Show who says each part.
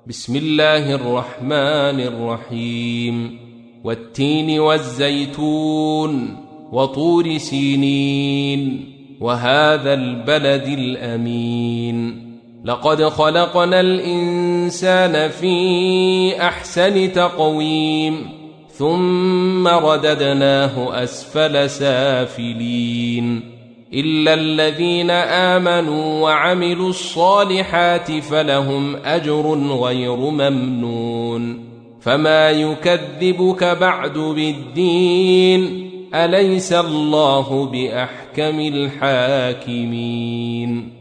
Speaker 1: بسم الله الرحمن الرحيم والتين والزيتون وطور سينين وهذا البلد الأمين لقد خلقنا الإنسان في أحسن تقويم ثم رددناه أسفل سافلين إلا الذين آمنوا وعملوا الصالحات فلهم أجر غير ممنون فما يكذبك بعد بالدين أليس الله بأحكم الحاكمين